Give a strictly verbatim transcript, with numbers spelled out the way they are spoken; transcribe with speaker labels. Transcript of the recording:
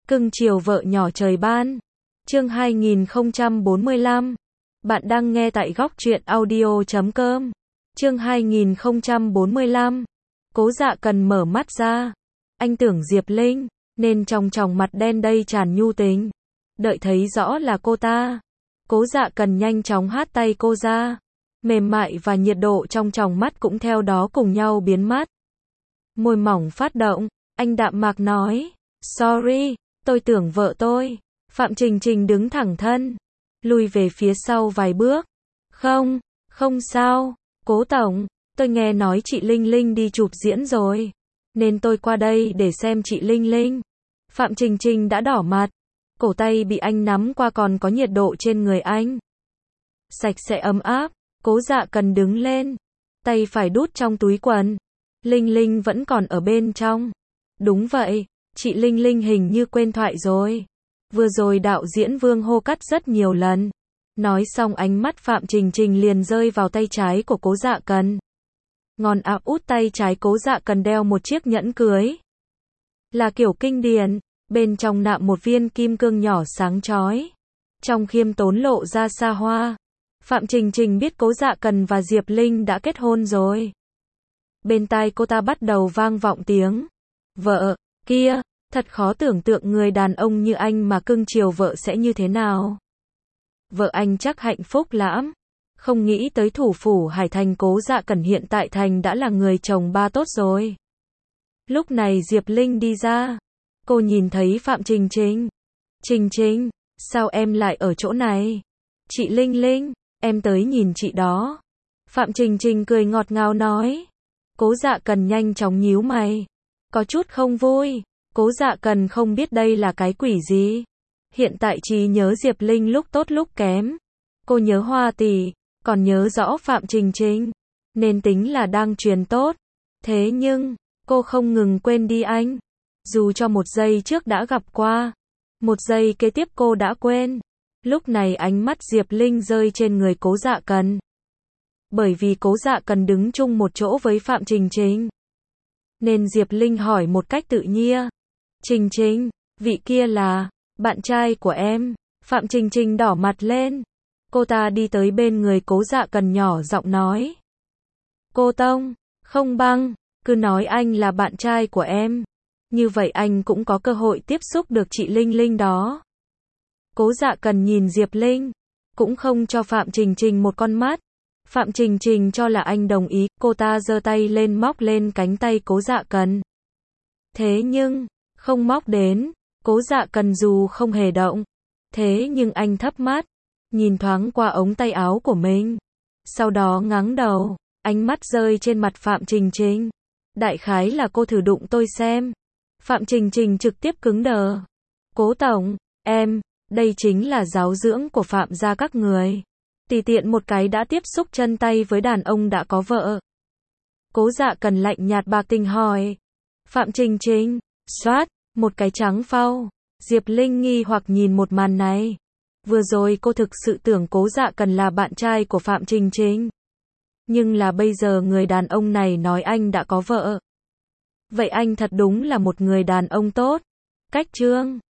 Speaker 1: Cưng chiều vợ nhỏ trời ban. Chương hai nghìn không trăm bốn mươi lăm. Bạn đang nghe tại góc truyện audio chấm com. Chương hai nghìn không trăm bốn mươi lăm. Cố Dạ Cần mở mắt ra. Anh tưởng Diệp Linh, nên trong tròng mặt đen đầy tràn nhu tình. Đợi thấy rõ là cô ta, Cố Dạ Cần nhanh chóng hất tay cô ra. Mềm mại và nhiệt độ trong tròng mắt cũng theo đó cùng nhau biến mất. Môi mỏng phát động, anh đạm mạc nói, sorry, tôi tưởng vợ tôi. Phạm Trình Trình đứng thẳng thân, lùi về phía sau vài bước. Không, không sao, Cố tổng, tôi nghe nói chị Linh Linh đi chụp diễn rồi, nên tôi qua đây để xem chị Linh Linh. Phạm Trình Trình đã đỏ mặt, cổ tay bị anh nắm qua còn có nhiệt độ trên người anh. Sạch sẽ ấm áp, Cố Dạ Cần đứng lên, tay phải đút trong túi quần. Linh Linh vẫn còn ở bên trong. Đúng vậy, chị Linh Linh hình như quên thoại rồi. Vừa rồi đạo diễn Vương hô cắt rất nhiều lần. Nói xong ánh mắt Phạm Trình Trình liền rơi vào tay trái của Cố Dạ Cần. Ngón áp út tay trái Cố Dạ Cần đeo một chiếc nhẫn cưới. Là kiểu kinh điển, bên trong nạm một viên kim cương nhỏ sáng chói. Trong khiêm tốn lộ ra xa hoa. Phạm Trình Trình biết Cố Dạ Cần và Diệp Linh đã kết hôn rồi. Bên tai cô ta bắt đầu vang vọng tiếng vợ kia, thật khó tưởng tượng người đàn ông như anh mà cưng chiều vợ sẽ như thế nào. Vợ anh chắc hạnh phúc lắm. Không nghĩ tới thủ phủ Hải Thành Cố Dạ Cần hiện tại thành đã là người chồng ba tốt rồi. Lúc này Diệp Linh đi ra. Cô nhìn thấy Phạm Trình Trình. Trình Trình, sao em lại ở chỗ này? Chị Linh Linh, em tới nhìn chị đó. Phạm Trình Trình cười ngọt ngào nói. Cố Dạ Cần nhanh chóng nhíu mày. Có chút không vui. Cố Dạ Cần không biết đây là cái quỷ gì. Hiện tại trí nhớ Diệp Linh lúc tốt lúc kém. Cô nhớ Hoa tỷ, còn nhớ rõ Phạm Trình Trình. Nên tính là đang truyền tốt. Thế nhưng, cô không ngừng quên đi anh. Dù cho một giây trước đã gặp qua. Một giây kế tiếp cô đã quên. Lúc này ánh mắt Diệp Linh rơi trên người Cố Dạ Cần. Bởi vì Cố Dạ Cần đứng chung một chỗ với Phạm Trình Trình. Nên Diệp Linh hỏi một cách tự nhiên. Trình Trình, vị kia là bạn trai của em. Phạm Trình Trình đỏ mặt lên. Cô ta đi tới bên người Cố Dạ Cần nhỏ giọng nói. Cô Tông, không băng, cứ nói anh là bạn trai của em. Như vậy anh cũng có cơ hội tiếp xúc được chị Linh Linh đó. Cố Dạ Cần nhìn Diệp Linh, cũng không cho Phạm Trình Trình một con mắt. Phạm Trình Trình cho là anh đồng ý, cô ta giơ tay lên móc lên cánh tay Cố Dạ Cần. Thế nhưng, không móc đến, Cố Dạ Cần dù không hề động. Thế nhưng anh thấp mắt, nhìn thoáng qua ống tay áo của mình. Sau đó ngẩng đầu, ánh mắt rơi trên mặt Phạm Trình Trình. Đại khái là cô thử đụng tôi xem. Phạm Trình Trình trực tiếp cứng đờ. Cố tổng, em, đây chính là giáo dưỡng của Phạm gia các người. Tùy tiện một cái đã tiếp xúc chân tay với đàn ông đã có vợ. Cố Dạ Cần lạnh nhạt bạc tình hỏi. Phạm Trình Trình, xoát, một cái trắng phau. Diệp Linh nghi hoặc nhìn một màn này. Vừa rồi cô thực sự tưởng Cố Dạ Cần là bạn trai của Phạm Trình Trình. Nhưng là bây giờ người đàn ông này nói anh đã có vợ. Vậy anh thật đúng là một người đàn ông tốt. Cách chương